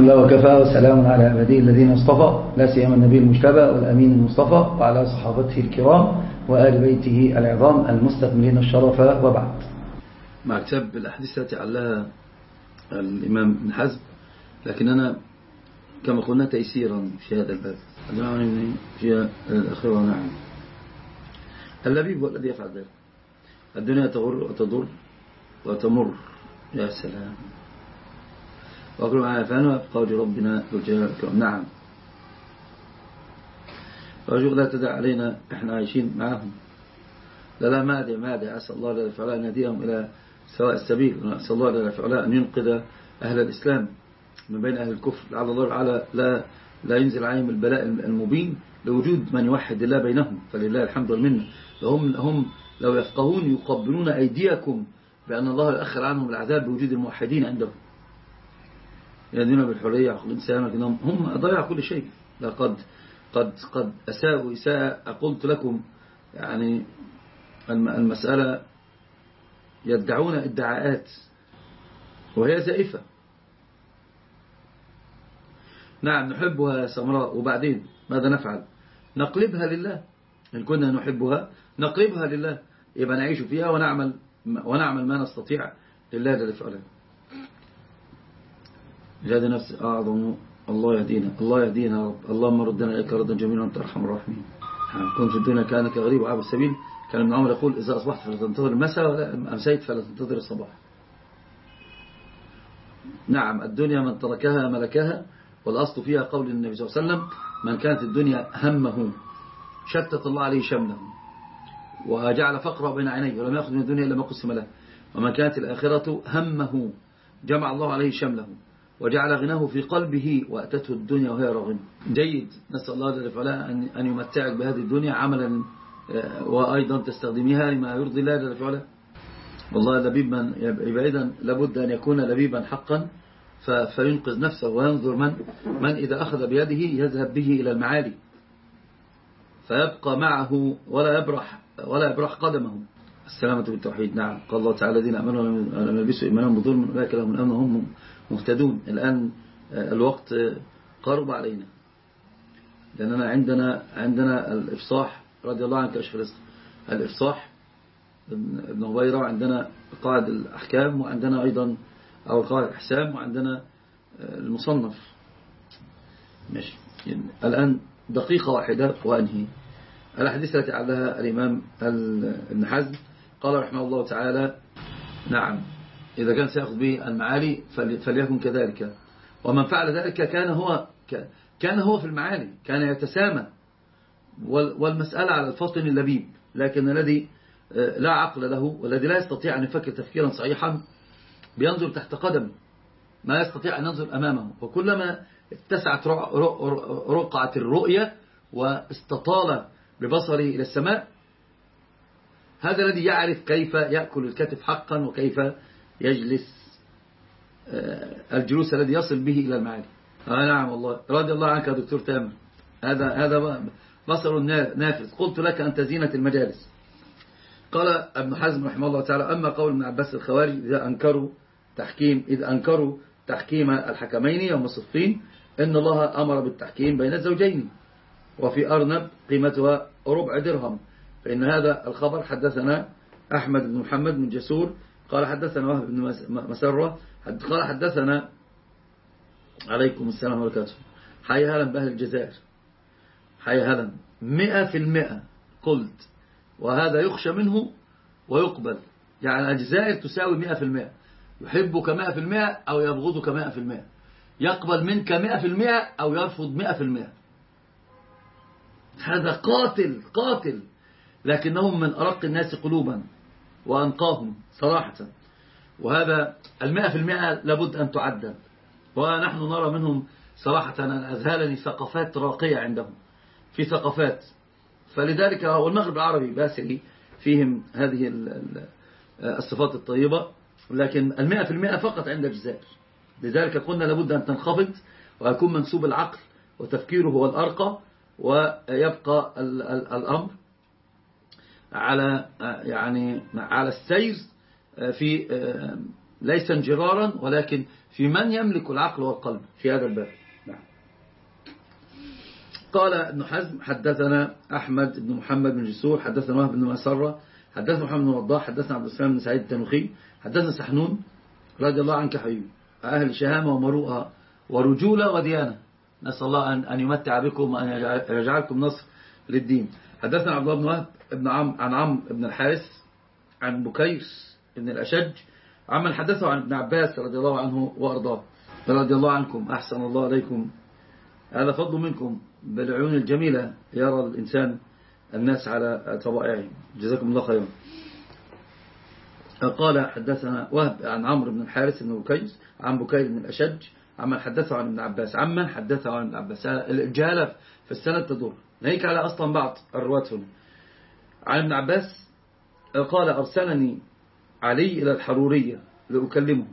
لله وكفى وسلام على عباده الذين اصطفى لا سيما النبي المجتبى والأمين المصطفى وعلى صحابته الكرام وآل بيته العظام المستكملين الشرف وبعد. مع كتاب الأحاديث التي علها الإمام ابن حزم، لكن أنا كما قلنا تيسيرا في هذا الباب في الأخيرة. نعم، اللبيب هو الذي يفعل ذلك. الدنيا تغر وتضر وتمر. يا سلام. وأقول معنا فأنا قول ربنا والجلال. نعم، رجل لا تدع علينا إحنا عايشين معهم. لا ما أدعي أسأل الله لا فعلا أن يهديهم إلى سواء السبيل، أسأل الله لا فعلا أن ينقذ أهل الإسلام من بين أهل الكفر، لعل الله تعالى لا ينزل عليهم البلاء المبين لوجود من يوحد الله بينهم، فلله الحمد والمنة. هم لو يفقهون يقبلون أيديكم بأن الله يؤخر عنهم العذاب بوجود الموحدين عندهم، يدينون بالحرية عقل الإنسان، لكنهم هم ضيعوا كل شيء. قد أساءوا إساءة. قلت لكم يعني المسألة يدعون ادعاءات وهي زائفة. نعم نحبها سمراء، وبعدين ماذا نفعل؟ نقلبها لله. إن كنا نحبها نقلبها لله، يبقى نعيش فيها ونعمل ما نستطيع لله جل وعلا. جاد نفس أعظم. الله يهدينا، الله يهدينا يا رب. اللهم ردنا إليك ردا جميلا وأنت أرحم الراحمين. كنت في الدنيا كأنك غريب وعابر السبيل. كان ابن عمر يقول إذا أصبحت فلا تنتظر المساء ولا أمسيت فلا تنتظر الصباح. نعم، الدنيا من تركها ملكها، والأصل فيها قول النبي صلى الله عليه وسلم من كانت الدنيا همه شتت الله عليه شمله وجعل فقره بين عينيه ولم يأخذ من الدنيا إلا ما قسم له، ومن كانت الآخرة همه جمع الله عليه شمله وجعل غناه في قلبه وأتته الدنيا وهي راغمة. جيد، نسأل الله جل وعلا أن يمتعك بهذه الدنيا عملا وأيضا تستخدميها لما يرضي الله جل وعلا. والله لبيب من بعيدا لابد أن يكون لبيبا حقا فينقذ نفسه وينظر من إذا أخذ بيده يذهب به إلى المعالي فيبقى معه ولا يبرح قدمه. السلامة بالتوحيد. نعم، قال الله تعالى الذين آمنوا ولم يلبسوا إيمانهم بظلم أولئك لهم الأمن وهم مهتدون. الآن الوقت قرب علينا، لأننا عندنا الإفصاح رضي الله عنه كشف الرزق. الإفصاح ابن هبيرة، وعندنا قواعد الأحكام، وعندنا أيضا أو قواعد الأحسام، وعندنا المصنف. ماشي، الآن دقيقة واحدة وأنهي. الحديث التي علها الإمام ابن حزم قال رحمه الله تعالى: نعم، إذا كان سيأخذ به المعالي فليكن كذلك. ومن فعل ذلك كان هو في المعالي، كان يتسامى. والمسألة على الفطن اللبيب، لكن الذي لا عقل له والذي لا يستطيع أن يفكر تفكيرا صحيحا بينظر تحت قدمه، ما يستطيع أن ينظر أمامه. وكلما اتسعت رقعة الرؤية واستطال ببصره إلى السماء، هذا الذي يعرف كيف يأكل الكتف حقا وكيف يجلس الجلوس الذي يصل به إلى المعالي. نعم والله، رضي الله عنك يا دكتور تامر. هذا بصر نافذ. قلت لك أنت زينة المجالس. قال ابن حزم رحمه الله تعالى: أما قول ابن عباس الخوارج إذا أنكروا تحكيم الحكمين يوم الصفين إن الله أمر بالتحكيم بين الزوجين وفي أرنب قيمتها ربع درهم، فإن هذا الخبر حدثنا أحمد بن محمد بن جسور قال حدثنا وهب بن مسرة قال حدثنا عليكم السلام وبركاته حي هلا بأهل الجزائر، حي هلا 100%. قلت وهذا يخشى منه ويقبل، يعني الجزائر تساوي 100%، يحبك 100% أو يبغضك 100%، يقبل منك 100% أو يرفض 100%. هذا قاتل، لكنهم من أرق الناس قلوبا وأنقاهم صراحة. وهذا 100% لابد أن تعدل، ونحن نرى منهم صراحة أن أذهلني ثقافات راقية عندهم في ثقافات. فلذلك والمغرب العربي باسل فيهم هذه الصفات الطيبة، لكن 100% فقط عند الجزائر. لذلك قلنا لابد أن تنخفض ويكون منسوب العقل وتفكيره هو الأرقى، ويبقى الأمر على السير ليس انجرارا ولكن في من يملك العقل والقلب في هذا الباب. نعم. قال ابن حزم حدثنا أحمد بن محمد بن جسور حدثنا وهب بن مسرة حدثنا محمد بن وضاح حدثنا عبد السلام بن سعيد التنوخي حدثنا سحنون رضي الله عنك حبيبي أهل شهامة ومروءة ورجولة وديانة، نسأل الله أن يمتع بكم وأن يجعلكم نصر للدين. حدثنا عبد الله بن وهب عن عمرو بن الحارث عن بكير بن الأشج عمن حدثه عن ابن عباس رضي الله عنه وأرضاه. رضي الله عنكم، أحسن الله عليكم، هذا فضل منكم، بالعيون الجميلة يرى الإنسان الناس على طبائعهم، جزاكم الله خيرا. قال حدثنا وهب عن عمرو بن الحارث بن بكير عن بكير بن الأشج عمن حدثه عن ابن عباس عمن حدثه عن ابن عباس. الجهالة في السند تدور، ناهيك على أصلا بعض الرواة هنا. عن ابن عباس قال أرسلني علي إلى الحرورية لأكلمه،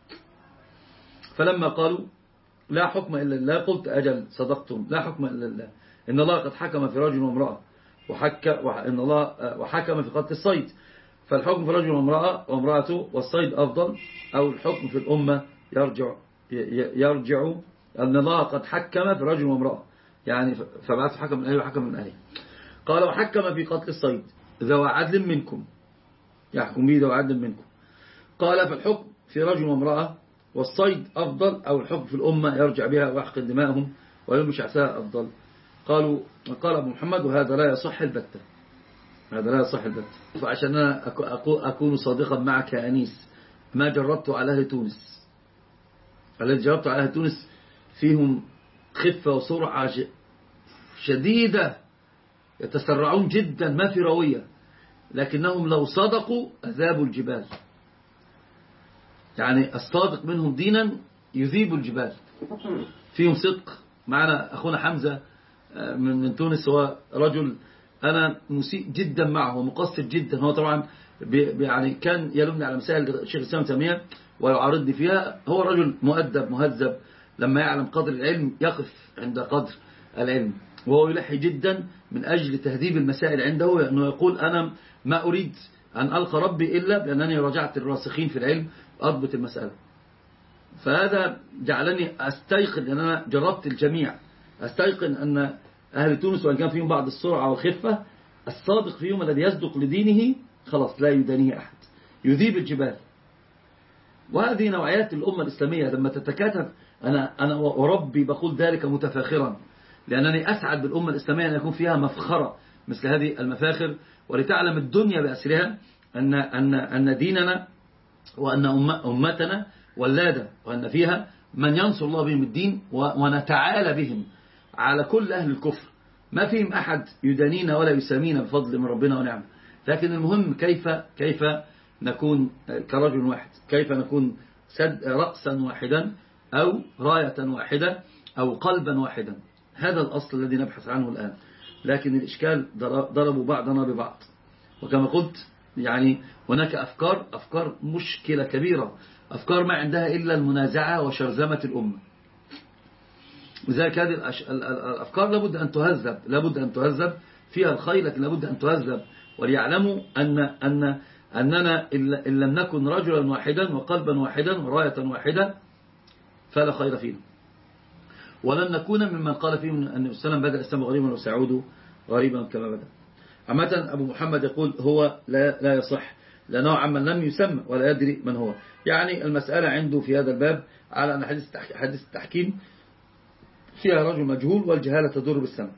فلما قالوا لا حكم إلا الله قلت أجل صدقتم، لا حكم إلا الله، إن الله قد حكم في رجل وامرأة إن الله وحكم في قتل الصيد، فالحكم في رجل وامرأته والصيد أفضل، أو الحكم في الأمة يرجع أن الله قد حكم في رجل وامرأة، يعني فبعث حكم من أهله وحكم من أهله. قال وحكم في قتل الصيد ذو عدل منكم، يحكم به ذو عدل منكم. قال فالحكم في رجل وامرأة والصيد أفضل، أو الحكم في الأمة يرجع بها ويحقن دماءهم ويلم شعثاء أفضل. قال أبو محمد وهذا لا يصح البتة، هذا لا يصح البتة. فعشان أنا أكون صادقا معك يا أنيس، ما جربت على أهل تونس، الذي جربت على أهل تونس فيهم خفة وسرعة شديدة، يتسرعون جدا ما في روية، لكنهم لو صدقوا أذابوا الجبال، يعني الصادق منهم دينا يذيب الجبال، فيهم صدق. معنا أخونا حمزة من تونس، هو رجل أنا مسيء جدا معه ومقصر جدا، هو طبعا يعني كان يلومني على مسائل الشيخ الإسلام تيمية ويعارضني فيها. هو رجل مؤدب مهذب، لما يعلم قدر العلم يقف عند قدر العلم، وهو يلحي جدا من أجل تهذيب المسائل عنده، أنه يقول أنا ما أريد أن ألقى ربي إلا بأنني رجعت الراسخين في العلم أضبط المسألة. فهذا جعلني أستيقن أن أنا جربت الجميع، أستيقن أن أهل تونس وإن كان فيهم بعض السرعة والخفة، الصادق فيهم الذي يصدق لدينه خلاص لا يدانيه أحد، يذيب الجبال. وهذه نوعيات الأمة الإسلامية لما تتكاتف. أنا وربي بقول ذلك متفاخرا، لأنني أسعد بالأمة الإسلامية أن يكون فيها مفخرة مثل هذه المفاخر، ولتعلم الدنيا بأسرها أن ديننا وأن أمتنا ولادة، وأن فيها من ينصر الله بهم الدين، ونتعالى بهم على كل أهل الكفر، ما فيهم أحد يدانينا ولا يسامينا بفضل من ربنا ونعمه. لكن المهم كيف نكون كرجل واحد، كيف نكون رأسا واحدا أو راية واحدة أو قلبا واحدا. هذا الأصل الذي نبحث عنه الآن. لكن الإشكال ضربوا بعضنا ببعض، وكما قلت يعني هناك أفكار مشكلة كبيرة، أفكار ما عندها إلا المنازعة وشرذمة الأمة. لذلك هذه الأفكار لابد أن تهذب فيها الخير، لكن لابد أن تهذب، وليعلموا أننا إن لم نكن رجلا واحدا وقلبا واحدا وراية واحدة فلا خير فينا، ولن نكون ممن قال فيهم أن النبي صلى الله عليه وسلم بدأ الإسلام غريبا وسيعود غريبا كما بدأ. عامة أبو محمد يقول هو لا يصح، لأنه عمن لم يسمى ولا يدري من هو. يعني المسألة عنده في هذا الباب على أن حديث التحكيم فيها رجل مجهول، والجهالة تدور بالسند.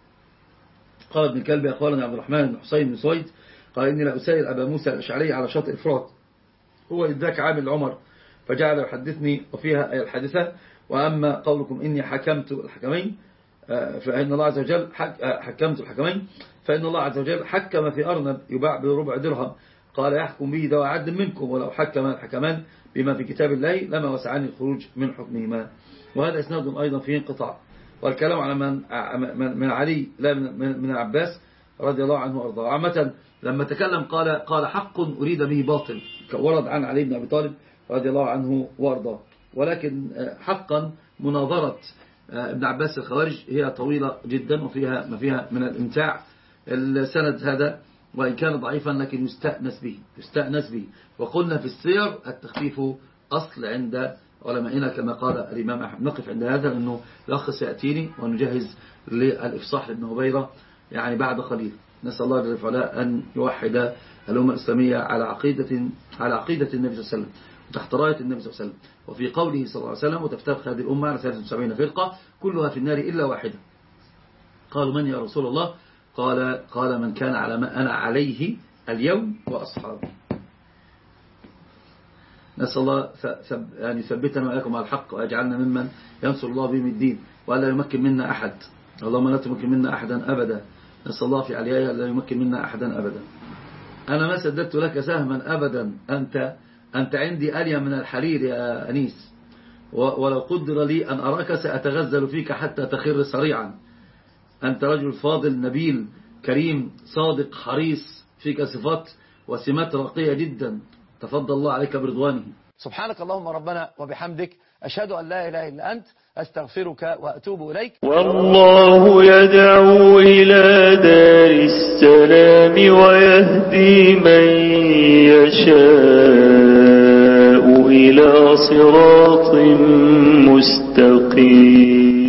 قال ابن كلبي أخبرني عبد الرحمن بن حسين بن سويد قال إني لا أسائل أبا موسى الأشعري على شاطئ الفرات، هو إذ ذاك عامل عمر، فجعل يحدثني وفيها أي الحادثة. وأما قولكم إني حكمت الحكمين فإن الله عز وجل حكمت الحكمين، فإن الله عز وجل حكم في أرنب يباع بربع درهم، قال يحكم به ذو عدل منكم، ولو حكم الحكمان بما في كتاب الله لما وسعني الخروج من حكمهما. وهذا إسناد أيضا فيه انقطاع، والكلام على من علي لا من العباس رضي الله عنه وأرضاه. عامة لما تكلم قال حق أريد به باطل، ورد عن علي بن أبي طالب رضي الله عنه وأرضاه. ولكن حقا مناظرة ابن عباس الخوارج هي طويلة جدا، وفيها ما فيها من الامتاع. السند هذا وإن كان ضعيفا لكن يستأنس به. وقلنا في السير التخفيف أصل عند علمائنا كما قال الإمام أحمد. نقف عند هذا لأنه الأخ سيأتيني ونجهز للإفصاح لابن هبيرة يعني بعد قليل. نسأل الله جل وعلا أن يوحد الأمة الإسلامية على عقيدة النبي صلى الله عليه وسلم وتحت راية النبي صلى الله عليه وسلم. وفي قوله صلى الله عليه وسلم وتفترق هذه الأمة على 73 فرقة كلها في النار إلا واحدة. قالوا من يا رسول الله؟ قال من كان على ما أنا عليه اليوم وأصحابي. نسأل الله أن يثبتنا وإياكم على الحق ويجعلنا ممن ينصر الله بهم الدين وألا يمكن منا أحد. اللهم لا تمكن منا أحدا أبدا. نسأل الله في عليايا لا يمكن منا أحدا أبدا. أنا ما سددت لك سهما أبدا، أنت عندي أليا من الحرير يا أنيس، ولو قدر لي أن أراك سأتغزل فيك حتى تخر سريعا. أنت رجل فاضل نبيل كريم صادق حريص، فيك صفات وسمات راقية جدا، تفضل الله عليك برضوانه. سبحانك اللهم ربنا وبحمدك، أشهد أن لا إله إلا أنت، أستغفرك وأتوب إليك. والله يدعو إلى دار السلام ويهدي من يشاء إلى صراط مستقيم.